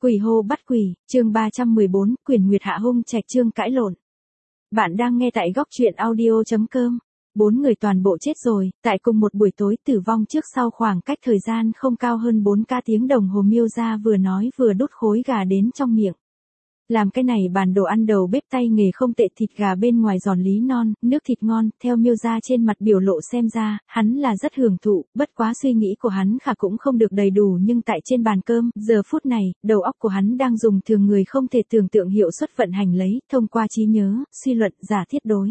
Quỷ hô bắt quỷ, chương 314, Quyền Nguyệt Hạ hung trạch chương cãi lộn. Bạn đang nghe tại góc truyện audio.com. 4 người toàn bộ chết rồi, tại cùng một buổi tối tử vong trước sau khoảng cách thời gian không cao hơn 4 tiếng đồng hồ. Miêu gia vừa nói vừa đút khối gà đến trong miệng. Làm cái này bàn đồ ăn đầu bếp tay nghề không tệ, thịt gà bên ngoài giòn lý non, nước thịt ngon, theo Miêu gia trên mặt biểu lộ xem ra, hắn là rất hưởng thụ, bất quá suy nghĩ của hắn khả cũng không được đầy đủ, nhưng tại trên bàn cơm, giờ phút này, đầu óc của hắn đang dùng thường người không thể tưởng tượng hiệu suất vận hành lấy, thông qua trí nhớ, suy luận, giả thiết đối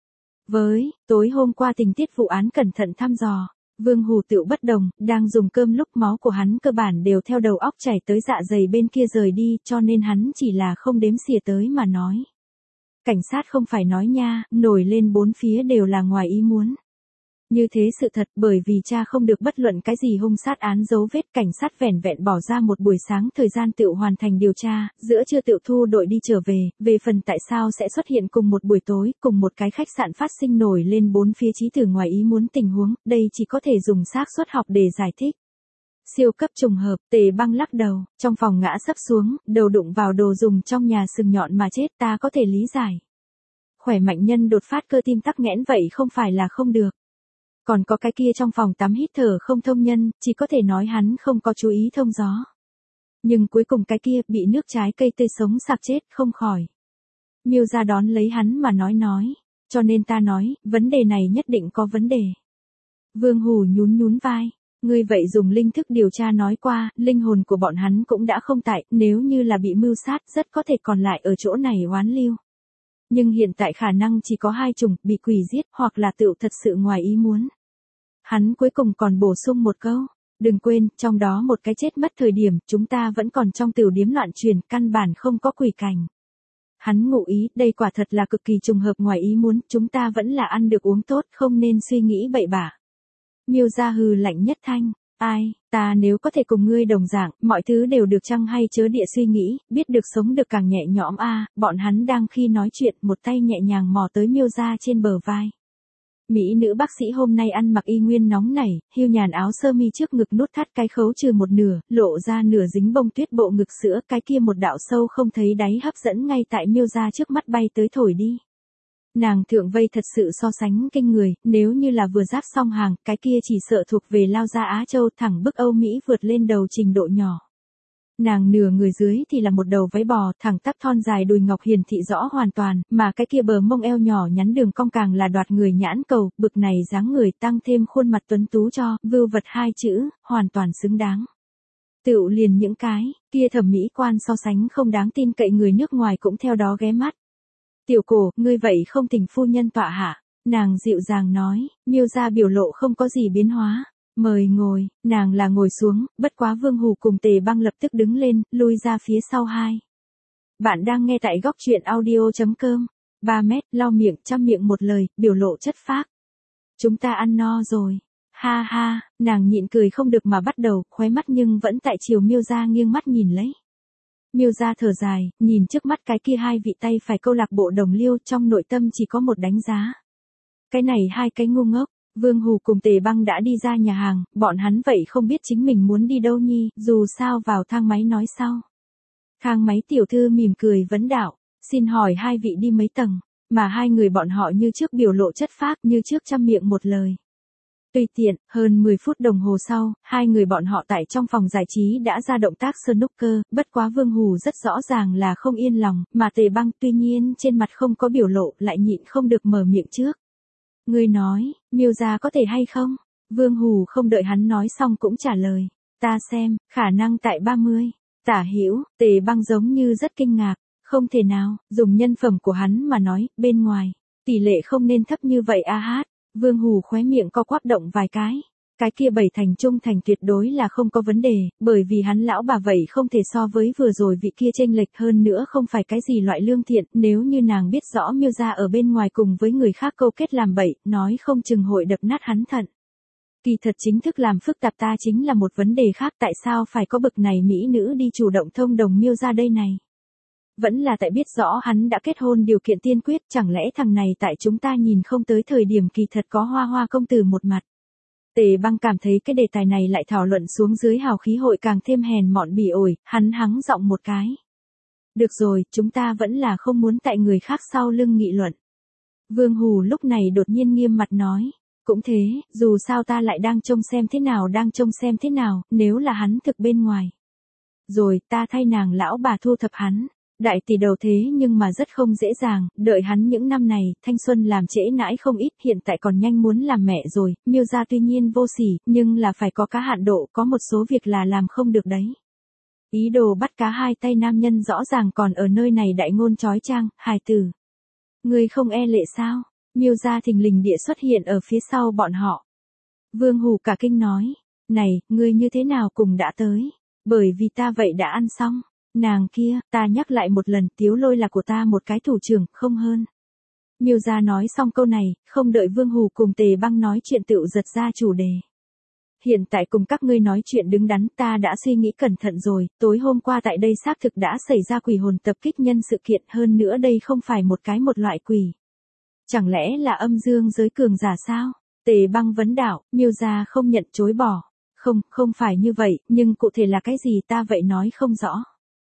với tối hôm qua tình tiết vụ án cẩn thận thăm dò. Vương Hù tựu bất đồng, đang dùng cơm lúc máu của hắn cơ bản đều theo đầu óc chảy tới dạ dày bên kia rời đi, cho nên hắn chỉ là không đếm xỉa tới mà nói. Cảnh sát không phải nói nha, nổi lên bốn phía đều là ngoài ý muốn. Như thế sự thật, bởi vì cha không được bất luận cái gì hung sát án dấu vết, cảnh sát vẻn vẹn bỏ ra một buổi sáng thời gian tựu hoàn thành điều tra, giữa trưa tựu thu đội đi trở về phần tại sao sẽ xuất hiện cùng một buổi tối, cùng một cái khách sạn phát sinh nổi lên bốn phía chí tử ngoài ý muốn tình huống, đây chỉ có thể dùng xác suất học để giải thích. Siêu cấp trùng hợp, Tề Băng lắc đầu, trong phòng ngã sấp xuống, đầu đụng vào đồ dùng trong nhà sừng nhọn mà chết, ta có thể lý giải. Khỏe mạnh nhân đột phát cơ tim tắc nghẽn vậy không phải là không được. Còn có cái kia trong phòng tắm hít thở không thông nhân, chỉ có thể nói hắn không có chú ý thông gió. Nhưng cuối cùng cái kia bị nước trái cây tươi sống sặc chết không khỏi. Miêu gia đón lấy hắn mà nói, cho nên ta nói, vấn đề này nhất định có vấn đề. Vương Hù nhún vai, ngươi vậy dùng linh thức điều tra nói qua, linh hồn của bọn hắn cũng đã không tại, nếu như là bị mưu sát rất có thể còn lại ở chỗ này oán lưu. Nhưng hiện tại khả năng chỉ có hai chủng, bị quỷ giết hoặc là tựu thật sự ngoài ý muốn. Hắn cuối cùng còn bổ sung một câu, đừng quên, trong đó một cái chết mất thời điểm, chúng ta vẫn còn trong tiểu điếm loạn truyền, căn bản không có quỷ cảnh. Hắn ngụ ý, đây quả thật là cực kỳ trùng hợp ngoài ý muốn, chúng ta vẫn là ăn được uống tốt, không nên suy nghĩ bậy bạ. Miêu gia hừ lạnh nhất thanh, ai, ta nếu có thể cùng ngươi đồng dạng, mọi thứ đều được chăng hay chớ địa suy nghĩ, biết được sống được càng nhẹ nhõm a. Bọn hắn đang khi nói chuyện, một tay nhẹ nhàng mò tới Miêu gia trên bờ vai. Mỹ nữ bác sĩ hôm nay ăn mặc y nguyên nóng nảy, hiu nhàn áo sơ mi trước ngực nút thắt cái khấu trừ một nửa, lộ ra nửa dính bông tuyết bộ ngực sữa, cái kia một đạo sâu không thấy đáy hấp dẫn ngay tại Miêu gia trước mắt bay tới thổi đi. Nàng thượng vây thật sự so sánh kinh người, nếu như là vừa giáp xong hàng, cái kia chỉ sợ thuộc về lao ra Á Châu thẳng bức Âu Mỹ vượt lên đầu trình độ nhỏ. Nàng nửa người dưới thì là một đầu váy bò, thẳng tắp thon dài đùi ngọc hiển thị rõ hoàn toàn, mà cái kia bờ mông eo nhỏ nhắn đường cong càng là đoạt người nhãn cầu, bực này dáng người tăng thêm khuôn mặt tuấn tú cho, vưu vật hai chữ, hoàn toàn xứng đáng. Tựu liền những cái, kia thẩm mỹ quan so sánh không đáng tin cậy người nước ngoài cũng theo đó ghé mắt. Tiểu Cổ, ngươi vậy không thỉnh phu nhân tọa hạ, nàng dịu dàng nói, Miêu gia biểu lộ không có gì biến hóa. Mời ngồi, nàng là ngồi xuống, bất quá Vương Hù cùng Tề Băng lập tức đứng lên, lui ra phía sau hai. Bạn đang nghe tại góc truyện audio.com. 3 mét, lau miệng, chăm miệng một lời, biểu lộ chất phác. Chúng ta ăn no rồi. Ha ha, nàng nhịn cười không được mà bắt đầu, khóe mắt nhưng vẫn tại chiều Miêu gia nghiêng mắt nhìn lấy. Miêu gia thở dài, nhìn trước mắt cái kia hai vị tay phải câu lạc bộ đồng liêu, trong nội tâm chỉ có một đánh giá. Cái này hai cái ngu ngốc. Vương Hù cùng Tề Băng đã đi ra nhà hàng, bọn hắn vậy không biết chính mình muốn đi đâu nhi, dù sao vào thang máy nói sau. Thang máy tiểu thư mỉm cười vấn đạo, xin hỏi hai vị đi mấy tầng, mà hai người bọn họ như trước biểu lộ chất phác như trước chăm miệng một lời. Tùy tiện, hơn 10 phút đồng hồ sau, hai người bọn họ tại trong phòng giải trí đã ra động tác snooker, bất quá Vương Hù rất rõ ràng là không yên lòng, mà Tề Băng tuy nhiên trên mặt không có biểu lộ lại nhịn không được mở miệng trước. Ngươi nói, Miêu gia có thể hay không? Vương Hù không đợi hắn nói xong cũng trả lời, ta xem, khả năng tại 30. Tả hữu, Tề Băng giống như rất kinh ngạc, không thể nào, dùng nhân phẩm của hắn mà nói, bên ngoài, tỷ lệ không nên thấp như vậy a hát. Vương Hù khóe miệng co quắp động vài cái kia 7 thành trung thành tuyệt đối là không có vấn đề, bởi vì hắn lão bà vậy không thể so với vừa rồi vị kia chênh lệch hơn nữa không phải cái gì loại lương thiện, nếu như nàng biết rõ Miêu gia ở bên ngoài cùng với người khác câu kết làm bậy, nói không chừng hội đập nát hắn thận. Kỳ thật chính thức làm phức tạp ta chính là một vấn đề khác, tại sao phải có bực này mỹ nữ đi chủ động thông đồng Miêu gia đây này? Vẫn là tại biết rõ hắn đã kết hôn điều kiện tiên quyết, chẳng lẽ thằng này tại chúng ta nhìn không tới thời điểm kỳ thật có hoa hoa công tử một mặt. Tề Băng cảm thấy cái đề tài này lại thảo luận xuống dưới hào khí hội càng thêm hèn mọn bỉ ổi, hắn hắng giọng một cái. Được rồi, chúng ta vẫn là không muốn tại người khác sau lưng nghị luận. Vương Hù lúc này đột nhiên nghiêm mặt nói. Cũng thế, dù sao ta lại đang trông xem thế nào, nếu là hắn thực bên ngoài. Rồi, ta thay nàng lão bà thu thập hắn. Đại tỷ đầu thế nhưng mà rất không dễ dàng, đợi hắn những năm này, thanh xuân làm trễ nãi không ít, hiện tại còn nhanh muốn làm mẹ rồi, Miêu gia tuy nhiên vô sỉ, nhưng là phải có cá hạn độ, có một số việc là làm không được đấy. Ý đồ bắt cá hai tay nam nhân rõ ràng còn ở nơi này đại ngôn chói chang, hài tử. Ngươi không e lệ sao? Miêu gia thình lình địa xuất hiện ở phía sau bọn họ. Vương Hù cả kinh nói, này, ngươi như thế nào cùng đã tới? Bởi vì ta vậy đã ăn xong. Nàng kia, ta nhắc lại một lần, Tiếu Lôi là của ta một cái thủ trưởng, không hơn. Miêu gia nói xong câu này, không đợi Vương Hù cùng Tề Băng nói chuyện tựu giật ra chủ đề. Hiện tại cùng các ngươi nói chuyện đứng đắn, ta đã suy nghĩ cẩn thận rồi, tối hôm qua tại đây xác thực đã xảy ra quỷ hồn tập kích nhân sự kiện, hơn nữa đây không phải một loại quỷ. Chẳng lẽ là âm dương giới cường giả sao? Tề Băng vấn đạo, Miêu gia không nhận chối bỏ. Không phải như vậy, nhưng cụ thể là cái gì ta vậy nói không rõ.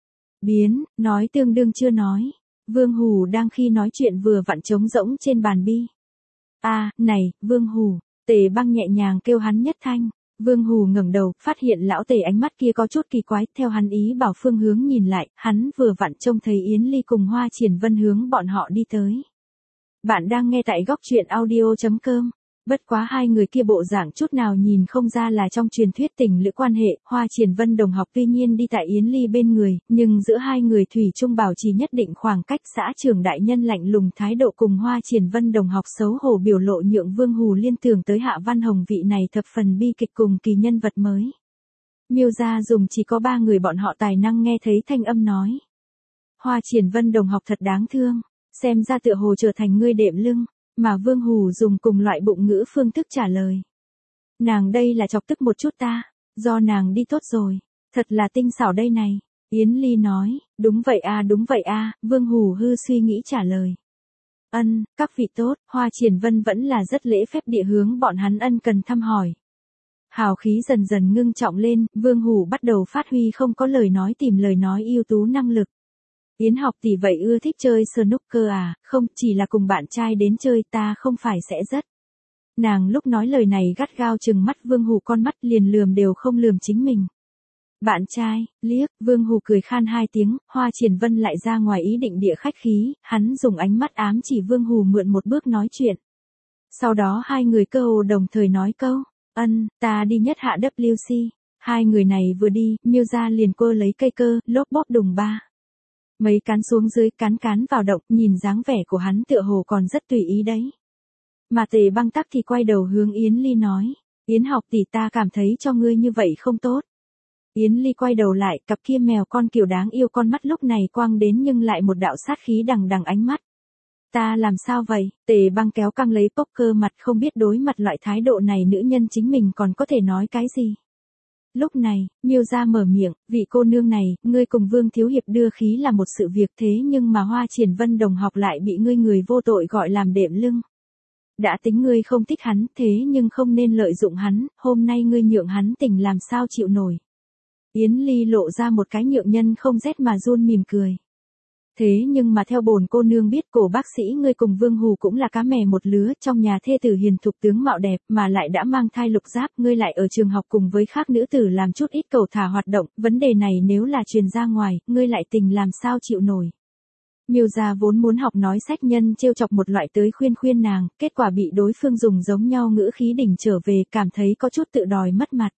Nói tương đương chưa nói. Vương Hù đang khi nói chuyện vừa vặn trống rỗng trên bàn bi. Này, Vương Hù, Tề Băng nhẹ nhàng kêu hắn nhất thanh. Vương Hù ngẩng đầu, phát hiện lão Tề ánh mắt kia có chút kỳ quái, theo hắn ý bảo phương hướng nhìn lại, hắn vừa vặn trông thấy Yến Ly cùng Hoa Triển Vân hướng bọn họ đi tới. Bạn đang nghe tại góc truyện audio.com. Bất quá hai người kia bộ dạng chút nào nhìn không ra là trong truyền thuyết tình lữ quan hệ, Hoa Triển Vân đồng học tuy nhiên đi tại Yến Ly bên người, nhưng giữa hai người thủy chung bảo trì nhất định khoảng cách. Xã trưởng đại nhân lạnh lùng thái độ cùng Hoa Triển Vân đồng học xấu hổ biểu lộ nhượng Vương Hù liên tưởng tới Hạ Văn Hồng vị này thập phần bi kịch cùng kỳ nhân vật mới. Miêu gia dùng chỉ có 3 người bọn họ tài năng nghe thấy thanh âm nói. Hoa Triển Vân đồng học thật đáng thương, xem ra tựa hồ trở thành ngươi đệm lưng. Mà Vương Hù dùng cùng loại bụng ngữ phương thức trả lời. Nàng đây là chọc tức một chút ta, do nàng đi tốt rồi, thật là tinh xảo đây này. Yến Ly nói, đúng vậy a, Vương Hù hư suy nghĩ trả lời. Các vị tốt, Hoa Triển Vân vẫn là rất lễ phép địa hướng bọn hắn ân cần thăm hỏi. Hào khí dần dần ngưng trọng lên, Vương Hù bắt đầu phát huy không có lời nói tìm lời nói ưu tú năng lực. Yến học tỷ vậy ưa thích chơi snooker à, không, chỉ là cùng bạn trai đến chơi ta không phải sẽ rất. Nàng lúc nói lời này gắt gao trừng mắt Vương Hù con mắt liền lườm đều không lườm chính mình. Bạn trai, liếc, Vương Hù cười khan 2 tiếng, Hoa Triển Vân lại ra ngoài ý định địa khách khí, hắn dùng ánh mắt ám chỉ Vương Hù mượn một bước nói chuyện. Sau đó hai người cơ hồ đồng thời nói câu, ta đi nhất hạ WC. Hai người này vừa đi, Miêu gia liền cô lấy cây cơ, lốp bóp đùng ba. Mấy cán xuống dưới cán vào động, nhìn dáng vẻ của hắn tựa hồ còn rất tùy ý đấy. Mà Tề Băng tắc thì quay đầu hướng Yến Ly nói, Yến học tỷ ta cảm thấy cho ngươi như vậy không tốt. Yến Ly quay đầu lại, cặp kia mèo con kiểu đáng yêu con mắt lúc này quang đến nhưng lại một đạo sát khí đằng đằng ánh mắt. Ta làm sao vậy? Tề Băng kéo căng lấy poker mặt không biết đối mặt loại thái độ này nữ nhân chính mình còn có thể nói cái gì. Lúc này, Miêu gia mở miệng, vị cô nương này, ngươi cùng Vương Thiếu Hiệp đưa khí là một sự việc thế nhưng mà Hoa Triển Vân đồng học lại bị ngươi người vô tội gọi làm đệm lưng. Đã tính ngươi không thích hắn thế nhưng không nên lợi dụng hắn, hôm nay ngươi nhượng hắn tình làm sao chịu nổi. Yến Ly lộ ra một cái nhượng nhân không rét mà run mỉm cười. Thế nhưng mà theo bổn cô nương biết cổ bác sĩ ngươi cùng Vương Hù cũng là cá mè một lứa, trong nhà thê tử hiền thục tướng mạo đẹp mà lại đã mang thai lục giáp, ngươi lại ở trường học cùng với khác nữ tử làm chút ít cầu thả hoạt động, vấn đề này nếu là truyền ra ngoài, ngươi lại tình làm sao chịu nổi. Miêu gia vốn muốn học nói sách nhân trêu chọc một loại tới khuyên nàng, kết quả bị đối phương dùng giống nhau ngữ khí đỉnh trở về, cảm thấy có chút tự đòi mất mặt.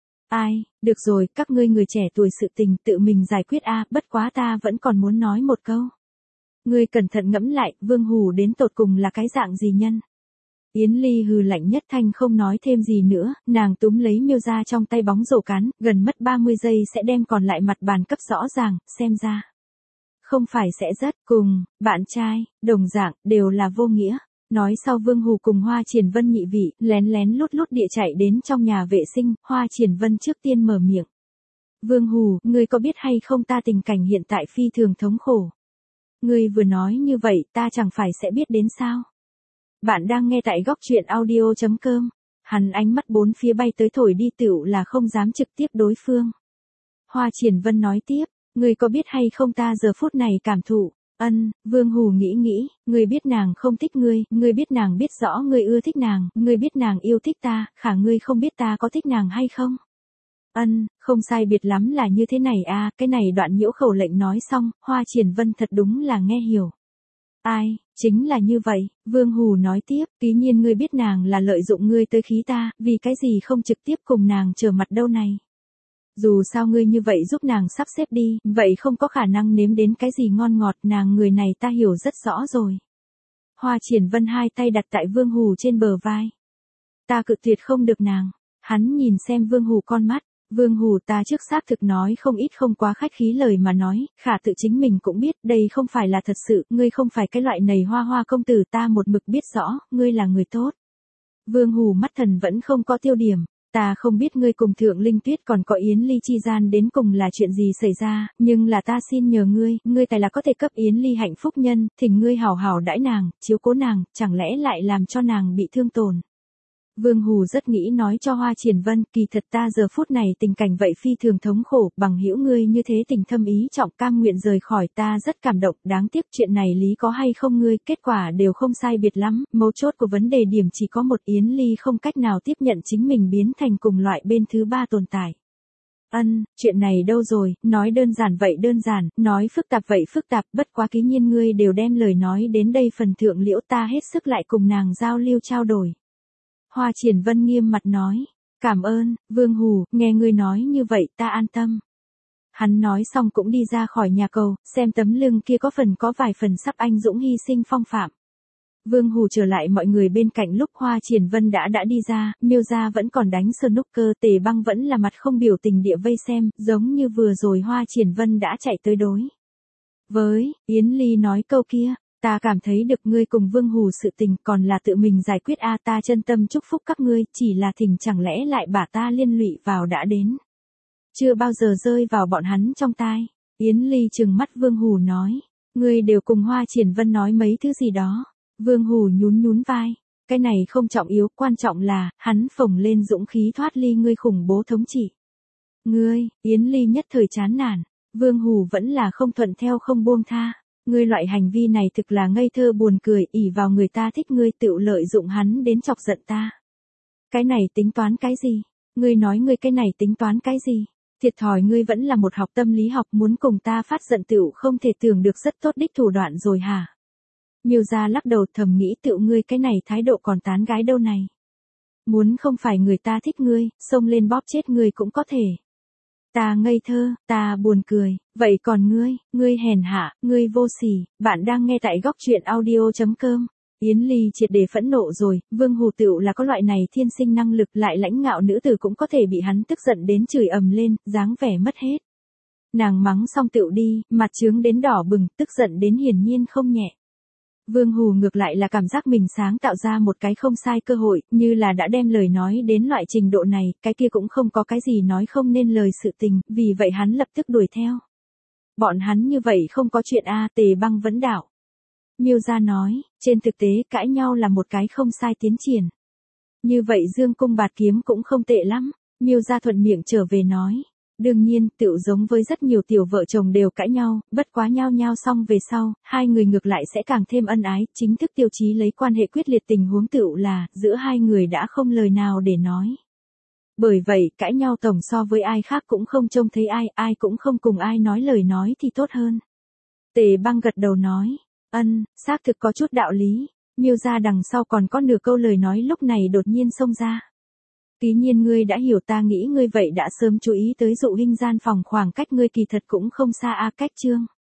Được rồi, các ngươi người trẻ tuổi sự tình tự mình giải quyết bất quá ta vẫn còn muốn nói một câu. Ngươi cẩn thận ngẫm lại, Vương Hù đến tột cùng là cái dạng gì nhân? Yến Ly hừ lạnh nhất thanh không nói thêm gì nữa, nàng túm lấy Miêu gia trong tay bóng rổ cán, gần mất 30 giây sẽ đem còn lại mặt bàn cấp rõ ràng, xem ra. Không phải sẽ rất cùng, bạn trai, đồng dạng, đều là vô nghĩa. Nói sau Vương Hù cùng Hoa Triển Vân nhị vị, lén lút địa chạy đến trong nhà vệ sinh, Hoa Triển Vân trước tiên mở miệng. Vương Hù, ngươi có biết hay không ta tình cảnh hiện tại phi thường thống khổ. Ngươi vừa nói như vậy ta chẳng phải sẽ biết đến sao. Bạn đang nghe tại góc truyện audio.com. Hắn ánh mắt bốn phía bay tới thổi đi tựu là không dám trực tiếp đối phương. Hoa Triển Vân nói tiếp, ngươi có biết hay không ta giờ phút này cảm thụ. Vương Hù nghĩ, ngươi biết nàng không thích ngươi biết nàng biết rõ ngươi ưa thích nàng, ngươi biết nàng yêu thích ta, khả ngươi không biết ta có thích nàng hay không. Không sai biệt lắm là như thế này a, cái này đoạn nhiễu khẩu lệnh nói xong, Hoa Triển Vân thật đúng là nghe hiểu. Ai, chính là như vậy, Vương Hù nói tiếp, tuy nhiên ngươi biết nàng là lợi dụng ngươi tới khí ta, vì cái gì không trực tiếp cùng nàng trở mặt đâu này. Dù sao ngươi như vậy giúp nàng sắp xếp đi, vậy không có khả năng nếm đến cái gì ngon ngọt, nàng người này ta hiểu rất rõ rồi. Hoa Triển Vân hai tay đặt tại Vương Hù trên bờ vai. Ta cự tuyệt không được nàng. Hắn nhìn xem Vương Hù con mắt. Vương Hù ta trước xác thực nói không ít không quá khách khí lời mà nói, khả tự chính mình cũng biết đây không phải là thật sự, ngươi không phải cái loại nầy hoa hoa công tử ta một mực biết rõ, ngươi là người tốt. Vương Hù mắt thần vẫn không có tiêu điểm. Ta không biết ngươi cùng Thượng Linh Tuyết còn có Yến Ly chi gian đến cùng là chuyện gì xảy ra, nhưng là ta xin nhờ ngươi tài là có thể cấp Yến Ly hạnh phúc nhân, thỉnh ngươi hảo hảo đãi nàng, chiếu cố nàng, chẳng lẽ lại làm cho nàng bị thương tổn. Vương Hù rất nghĩ nói cho Hoa Triển Vân, kỳ thật ta giờ phút này tình cảnh vậy phi thường thống khổ, bằng hữu ngươi như thế tình thâm ý trọng cam nguyện rời khỏi ta rất cảm động, đáng tiếc chuyện này lý có hay không ngươi, kết quả đều không sai biệt lắm, mấu chốt của vấn đề điểm chỉ có một Yến Ly không cách nào tiếp nhận chính mình biến thành cùng loại bên thứ ba tồn tại. Chuyện này đâu rồi, nói đơn giản vậy đơn giản, nói phức tạp vậy phức tạp, bất quá ký nhiên ngươi đều đem lời nói đến đây phần thượng liễu ta hết sức lại cùng nàng giao lưu trao đổi. Hoa Triển Vân nghiêm mặt nói, cảm ơn, Vương Hù, nghe ngươi nói như vậy ta an tâm. Hắn nói xong cũng đi ra khỏi nhà cầu, xem tấm lưng kia có vài phần sắp anh dũng hy sinh phong phạm. Vương Hù trở lại mọi người bên cạnh lúc Hoa Triển Vân đã đi ra, Miêu gia vẫn còn đánh snooker, Tề Băng vẫn là mặt không biểu tình địa vây xem, giống như vừa rồi Hoa Triển Vân đã chạy tới đối. Với, Yến Ly nói câu kia. Ta cảm thấy được ngươi cùng Vương Hù sự tình còn là tự mình giải quyết a, ta chân tâm chúc phúc các ngươi, chỉ là thỉnh chẳng lẽ lại bà ta liên lụy vào đã đến. Chưa bao giờ rơi vào bọn hắn trong tai. Yến Ly trừng mắt Vương Hù nói, ngươi đều cùng Hoa Triển Vân nói mấy thứ gì đó. Vương Hù nhún vai, cái này không trọng yếu, quan trọng là, hắn phồng lên dũng khí thoát ly ngươi khủng bố thống trị. Ngươi, Yến Ly nhất thời chán nản, Vương Hù vẫn là không thuận theo không buông tha. Ngươi loại hành vi này thực là ngây thơ buồn cười, ỷ vào người ta thích ngươi tự lợi dụng hắn đến chọc giận ta. Cái này tính toán cái gì? Ngươi nói ngươi cái này tính toán cái gì? Thiệt thòi ngươi vẫn là một học tâm lý học muốn cùng ta phát giận tựu không thể tưởng được rất tốt đích thủ đoạn rồi hả? Miêu gia lắc đầu thầm nghĩ tựu ngươi cái này thái độ còn tán gái đâu này. Muốn không phải người ta thích ngươi, xông lên bóp chết ngươi cũng có thể. Ta ngây thơ, ta buồn cười, vậy còn ngươi hèn hạ, ngươi vô sỉ, bạn đang nghe tại góc truyện audio.com. Yến Ly triệt để phẫn nộ rồi, Vương Hù tựu là có loại này thiên sinh năng lực lại lãnh ngạo nữ tử cũng có thể bị hắn tức giận đến chửi ầm lên, dáng vẻ mất hết. Nàng mắng xong tựu đi, mặt trướng đến đỏ bừng, tức giận đến hiển nhiên không nhẹ. Vương Hù ngược lại là cảm giác mình sáng tạo ra một cái không sai cơ hội, như là đã đem lời nói đến loại trình độ này, cái kia cũng không có cái gì nói không nên lời sự tình, vì vậy hắn lập tức đuổi theo. Bọn hắn như vậy không có chuyện a, Tề Băng vấn đạo. Miêu gia nói, trên thực tế cãi nhau là một cái không sai tiến triển. Như vậy dương cung bạt kiếm cũng không tệ lắm, Miêu gia thuận miệng trở về nói. Đương nhiên, tựu giống với rất nhiều tiểu vợ chồng đều cãi nhau, bất quá nhau xong về sau, hai người ngược lại sẽ càng thêm ân ái, chính thức tiêu chí lấy quan hệ quyết liệt tình huống tựu là, giữa hai người đã không lời nào để nói. Bởi vậy, cãi nhau tổng so với ai khác cũng không trông thấy ai cũng không cùng ai nói lời nói thì tốt hơn. Tề Băng gật đầu nói, xác thực có chút đạo lý, Miêu gia đằng sau còn có nửa câu lời nói lúc này đột nhiên xông ra. Tuy nhiên ngươi đã hiểu ta nghĩ ngươi vậy đã sớm chú ý tới dụ hình gian phòng khoảng cách ngươi kỳ thật cũng không xa a cách chương.